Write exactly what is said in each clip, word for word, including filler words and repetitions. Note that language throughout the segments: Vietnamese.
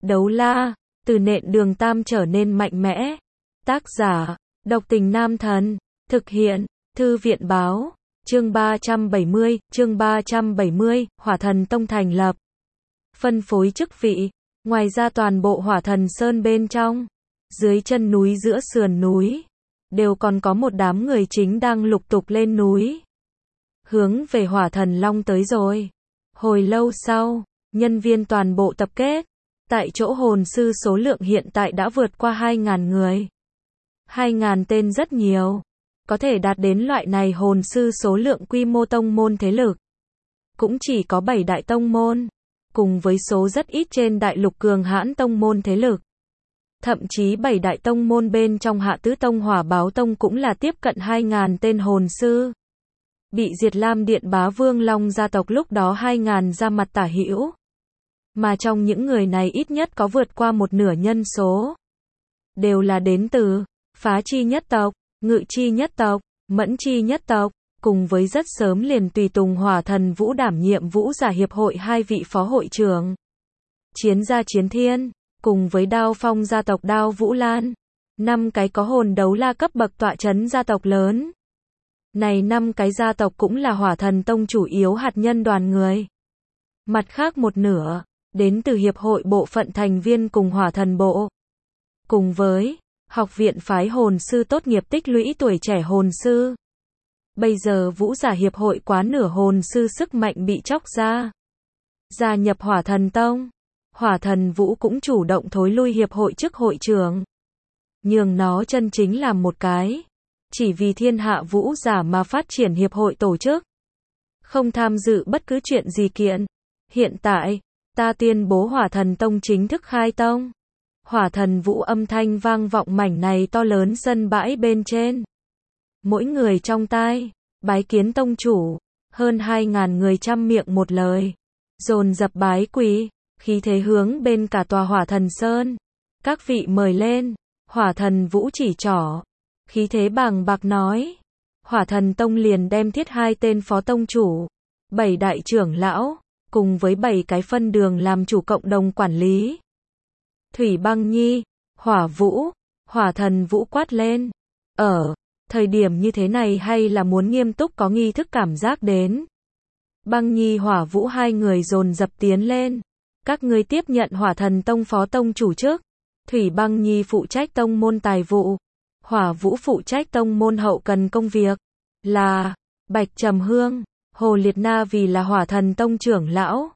Đấu la, từ nện đường tam trở nên mạnh mẽ. Tác giả, Độc Tình Nam Thần. Thực hiện, Thư viện báo. Chương ba trăm bảy mươi, chương ba trăm bảy mươi, Hỏa Thần Tông thành lập. Phân phối chức vị. Ngoài ra toàn bộ Hỏa Thần Sơn bên trong, dưới chân núi giữa sườn núi, đều còn có một đám người chính đang lục tục lên núi. Hướng về Hỏa Thần Long tới rồi. Hồi lâu sau, nhân viên toàn bộ tập kết. Tại chỗ hồn sư số lượng hiện tại đã vượt qua hai nghìn người. hai nghìn tên rất nhiều. Có thể đạt đến loại này hồn sư số lượng quy mô tông môn thế lực. Cũng chỉ có bảy đại tông môn. Cùng với số rất ít trên đại lục cường hãn tông môn thế lực. Thậm chí bảy đại tông môn bên trong Hạ Tứ Tông Hỏa Báo Tông cũng là tiếp cận hai nghìn tên hồn sư. Bị diệt Lam Điện Bá Vương Long gia tộc lúc đó hai nghìn ra mặt tả hữu. Mà trong những người này ít nhất có vượt qua một nửa nhân số. Đều là đến từ Phá Chi nhất tộc, Ngự Chi nhất tộc, Mẫn Chi nhất tộc, cùng với rất sớm liền tùy tùng Hỏa Thần Vũ đảm nhiệm Vũ Giả Hiệp hội hai vị phó hội trưởng. Chiến gia Chiến Thiên, cùng với Đao Phong gia tộc Đao Vũ Lan. Năm cái có hồn đấu la cấp bậc tọa chấn gia tộc lớn. Này năm cái gia tộc cũng là Hỏa Thần Tông chủ yếu hạt nhân đoàn người. Mặt khác một nửa, đến từ hiệp hội bộ phận thành viên cùng Hỏa Thần Bộ. Cùng với học viện phái hồn sư tốt nghiệp tích lũy tuổi trẻ hồn sư. Bây giờ Vũ Giả Hiệp hội quá nửa hồn sư sức mạnh bị chóc ra. Gia nhập Hỏa Thần Tông. Hỏa Thần Vũ cũng chủ động thối lui hiệp hội chức hội trưởng. Nhường nó chân chính làm một cái. Chỉ vì thiên hạ vũ giả mà phát triển hiệp hội tổ chức. Không tham dự bất cứ chuyện gì kiện. Hiện tại, ta tuyên bố Hỏa Thần Tông chính thức khai tông. Hỏa Thần Vũ âm thanh vang vọng mảnh này to lớn sân bãi bên trên. Mỗi người trong tai, bái kiến tông chủ, hơn hai nghìn người trăm miệng một lời. Dồn dập bái quỳ, khí thế hướng bên cả tòa Hỏa Thần Sơn. Các vị mời lên, Hỏa Thần Vũ chỉ trỏ. Khí thế bàng bạc nói. Hỏa Thần Tông liền đem thiết hai tên phó tông chủ, bảy đại trưởng lão, cùng với bảy cái phân đường làm chủ cộng đồng quản lý. Thủy Băng Nhi, Hỏa Vũ, Hỏa Thần Vũ quát lên. Ở thời điểm như thế này hay là muốn nghiêm túc có nghi thức cảm giác đến. Băng Nhi Hỏa Vũ hai người dồn dập tiến lên. Các ngươi tiếp nhận Hỏa Thần Tông phó tông chủ trước. Thủy Băng Nhi phụ trách tông môn tài vụ. Hỏa Vũ phụ trách tông môn hậu cần công việc. Là Bạch Trầm Hương, Hồ Liệt Na vì là Hỏa Thần Tông trưởng lão.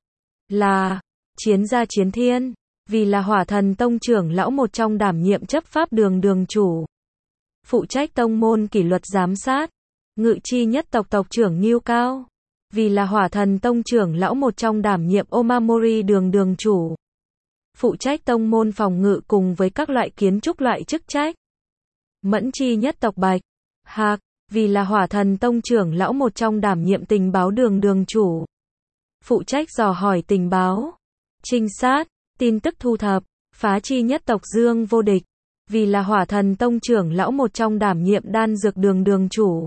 Là Chiến gia Chiến Thiên, vì là Hỏa Thần Tông trưởng lão một trong đảm nhiệm chấp pháp đường đường chủ. Phụ trách tông môn kỷ luật giám sát. Ngự Chi nhất tộc tộc trưởng Ngưu Cao, vì là Hỏa Thần Tông trưởng lão một trong đảm nhiệm Omamori đường đường chủ. Phụ trách tông môn phòng ngự cùng với các loại kiến trúc loại chức trách. Mẫn Chi nhất tộc Bạch Hạc, vì là Hỏa Thần Tông trưởng lão một trong đảm nhiệm tình báo đường đường chủ. Phụ trách dò hỏi tình báo, trinh sát, tin tức thu thập. Phá Chi nhất tộc Dương Vô Địch, vì là Hỏa Thần Tông trưởng lão một trong đảm nhiệm đan dược đường đường chủ.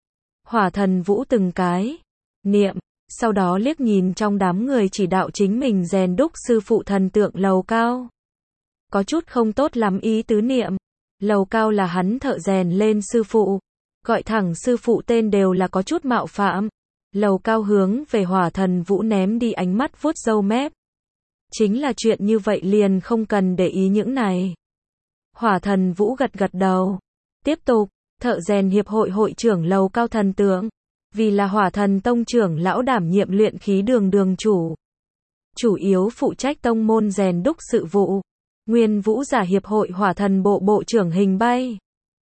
Hỏa Thần Vũ từng cái niệm, sau đó liếc nhìn trong đám người chỉ đạo chính mình rèn đúc sư phụ thần tượng Lầu Cao. Có chút không tốt lắm ý tứ niệm. Lầu Cao là hắn thợ rèn lên sư phụ. Gọi thẳng sư phụ tên đều là có chút mạo phạm. Lầu Cao hướng về Hỏa Thần Vũ ném đi ánh mắt vuốt râu mép. Chính là chuyện như vậy liền không cần để ý những này. Hỏa Thần Vũ gật gật đầu. Tiếp tục, thợ rèn hiệp hội hội trưởng Lầu Cao thần tượng. Vì là Hỏa Thần Tông trưởng lão đảm nhiệm luyện khí đường đường chủ. Chủ yếu phụ trách tông môn rèn đúc sự vụ. Nguyên Vũ Giả Hiệp hội Hỏa Thần Bộ bộ trưởng Hình Bay.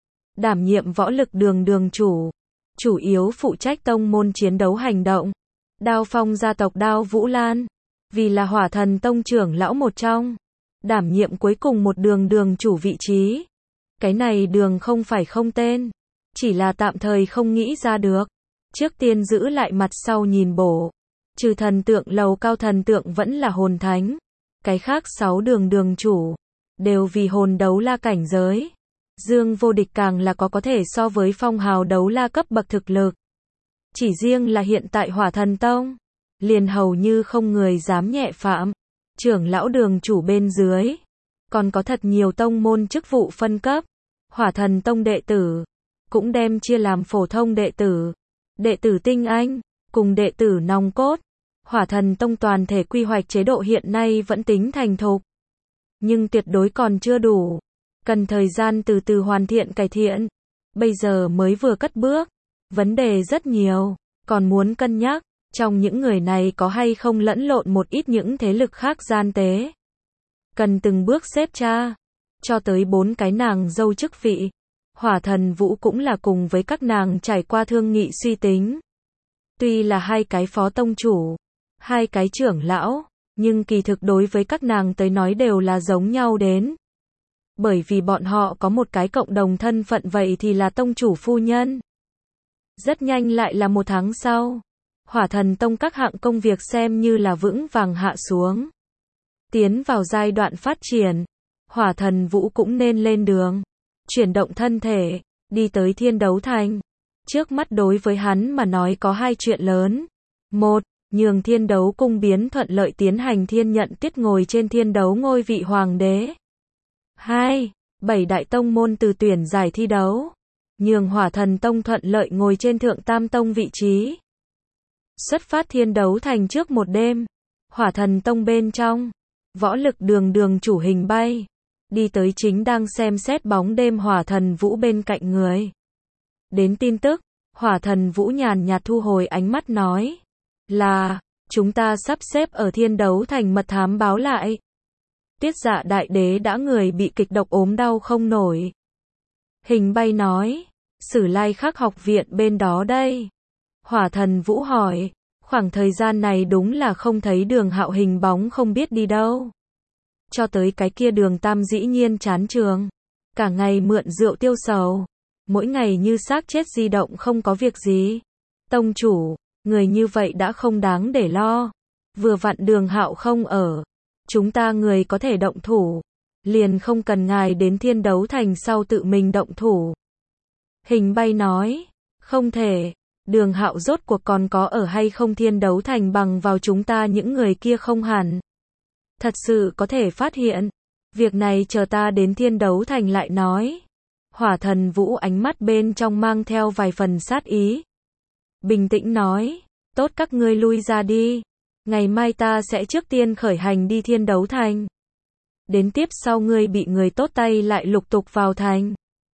Đảm nhiệm võ lực đường đường chủ. Chủ yếu phụ trách tông môn chiến đấu hành động. Đao Phong gia tộc Đao Vũ Lan. Vì là Hỏa Thần Tông trưởng lão một trong. Đảm nhiệm cuối cùng một đường đường chủ vị trí. Cái này đường không phải không tên. Chỉ là tạm thời không nghĩ ra được. Trước tiên giữ lại mặt sau nhìn bổ. Trừ thần tượng Lầu Cao thần tượng vẫn là hồn thánh. Cái khác sáu đường đường chủ. Đều vì hồn đấu la cảnh giới. Dương Vô Địch càng là có có thể so với phong hào đấu la cấp bậc thực lực. Chỉ riêng là hiện tại Hỏa Thần Tông. Liền hầu như không người dám nhẹ phạm. trưởng lão đường chủ bên dưới, còn có thật nhiều tông môn chức vụ phân cấp. Hỏa Thần Tông đệ tử cũng đem chia làm phổ thông đệ tử, đệ tử tinh anh, cùng đệ tử nòng cốt. Hỏa Thần Tông toàn thể quy hoạch chế độ hiện nay vẫn tính thành thục, nhưng tuyệt đối còn chưa đủ, cần thời gian từ từ hoàn thiện cải thiện. Bây giờ mới vừa cất bước, vấn đề rất nhiều, còn muốn cân nhắc, trong những người này có hay không lẫn lộn một ít những thế lực khác gian tế. Cần từng bước xếp tra, cho tới bốn cái nàng dâu chức vị. Hỏa Thần Vũ cũng là cùng với các nàng trải qua thương nghị suy tính. Tuy là hai cái phó tông chủ, hai cái trưởng lão, nhưng kỳ thực đối với các nàng tới nói đều là giống nhau đến. Bởi vì bọn họ có một cái cộng đồng thân phận, vậy thì là tông chủ phu nhân. Rất nhanh lại là một tháng sau, Hỏa Thần Tông các hạng công việc xem như là vững vàng hạ xuống. Tiến vào giai đoạn phát triển, Hỏa Thần Vũ cũng nên lên đường, chuyển động thân thể, đi tới Thiên Đấu Thành. Trước mắt đối với hắn mà nói có hai chuyện lớn. Một, nhường Thiên Đấu Cung biến thuận lợi tiến hành thiên nhận tiết ngồi trên thiên đấu ngôi vị hoàng đế. Hai, bảy đại tông môn từ tuyển giải thi đấu, nhường Hỏa Thần Tông thuận lợi ngồi trên thượng tam tông vị trí. Xuất phát Thiên Đấu Thành trước một đêm, Hỏa Thần Tông bên trong, võ lực đường đường chủ Hình Bay, đi tới chính đang xem xét bóng đêm Hỏa Thần Vũ bên cạnh người. Đến tin tức, Hỏa Thần Vũ nhàn nhạt thu hồi ánh mắt nói, là, chúng ta sắp xếp ở Thiên Đấu Thành mật thám báo lại. Tiết Dạ đại đế đã người bị kịch độc ốm đau không nổi. Hình Bay nói, Sử Lai Khắc học viện bên đó đây. Hỏa Thần Vũ hỏi, khoảng thời gian này đúng là không thấy Đường Hạo hình bóng không biết đi đâu. Cho tới cái kia Đường Tam dĩ nhiên chán trường, cả ngày mượn rượu tiêu sầu, mỗi ngày như xác chết di động không có việc gì. Tông chủ, người như vậy đã không đáng để lo. Vừa vặn Đường Hạo không ở, chúng ta người có thể động thủ, liền không cần ngài đến Thiên Đấu Thành sau tự mình động thủ. Hình Bay nói, không thể, Đường Hạo rốt cuộc còn có ở hay không Thiên Đấu Thành bằng vào chúng ta những người kia không hẳn. Thật sự có thể phát hiện, việc này chờ ta đến Thiên Đấu Thành lại nói. Hỏa Thần Vũ ánh mắt bên trong mang theo vài phần sát ý. Bình tĩnh nói, tốt các ngươi lui ra đi. Ngày mai ta sẽ trước tiên khởi hành đi Thiên Đấu Thành. Đến tiếp sau ngươi bị người tốt tay lại lục tục vào thành.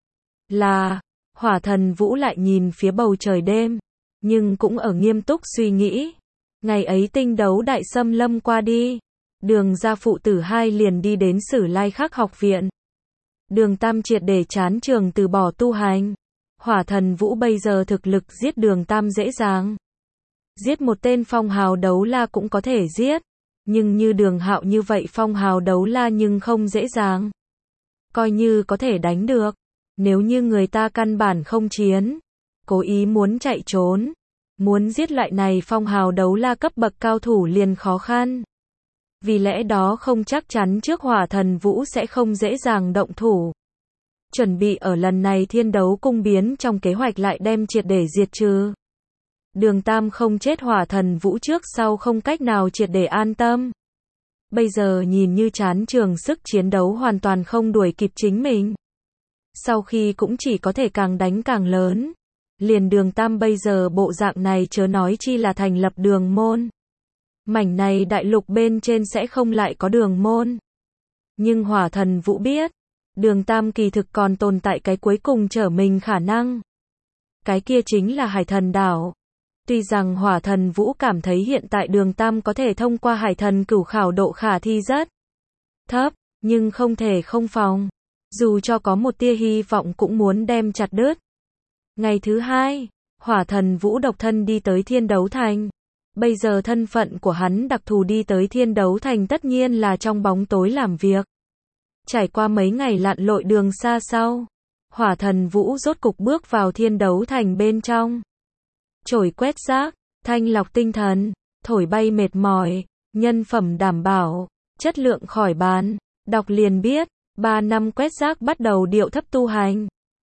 Là, Hỏa Thần Vũ lại nhìn phía bầu trời đêm, nhưng cũng ở nghiêm túc suy nghĩ. Ngày ấy tinh đấu đại xâm lâm qua đi, Đường gia phụ tử hai liền đi đến Sử Lai Khắc học viện. Đường Tam triệt để chán trường từ bỏ tu hành. Hỏa Thần Vũ bây giờ thực lực giết Đường Tam dễ dàng. Giết một tên phong hào đấu la cũng có thể giết, nhưng như Đường Hạo như vậy phong hào đấu la nhưng không dễ dàng. Coi như có thể đánh được, nếu như người ta căn bản không chiến, cố ý muốn chạy trốn, muốn giết lại này phong hào đấu la cấp bậc cao thủ liền khó khăn. Vì lẽ đó không chắc chắn trước Hỏa Thần Vũ sẽ không dễ dàng động thủ. Chuẩn bị ở lần này Thiên Đấu Cung biến trong kế hoạch lại đem triệt để diệt trừ. Đường Tam không chết Hỏa Thần Vũ trước sau không cách nào triệt để an tâm. Bây giờ nhìn như chán trường sức chiến đấu hoàn toàn không đuổi kịp chính mình. Sau khi cũng chỉ có thể càng đánh càng lớn. Liền Đường Tam bây giờ bộ dạng này chớ nói chi là thành lập đường môn. Mảnh này đại lục bên trên sẽ không lại có đường môn. Nhưng Hỏa Thần Vũ biết, Đường Tam kỳ thực còn tồn tại cái cuối cùng trở mình khả năng. Cái kia chính là Hải Thần Đảo. Tuy rằng Hỏa Thần Vũ cảm thấy hiện tại Đường Tam có thể thông qua Hải Thần cửu khảo độ khả thi rất thấp, nhưng không thể không phòng. Dù cho có một tia hy vọng cũng muốn đem chặt đứt. Ngày thứ hai, Hỏa Thần Vũ độc thân đi tới Thiên Đấu Thành. Bây giờ thân phận của hắn đặc thù đi tới Thiên Đấu Thành tất nhiên là trong bóng tối làm việc. Trải qua mấy ngày lặn lội đường xa sau, Hỏa Thần Vũ rốt cục bước vào Thiên Đấu Thành bên trong. Chổi quét rác, thanh lọc tinh thần, thổi bay mệt mỏi, nhân phẩm đảm bảo, chất lượng khỏi bàn. Đọc liền biết, ba năm quét rác bắt đầu điệu thấp tu hành.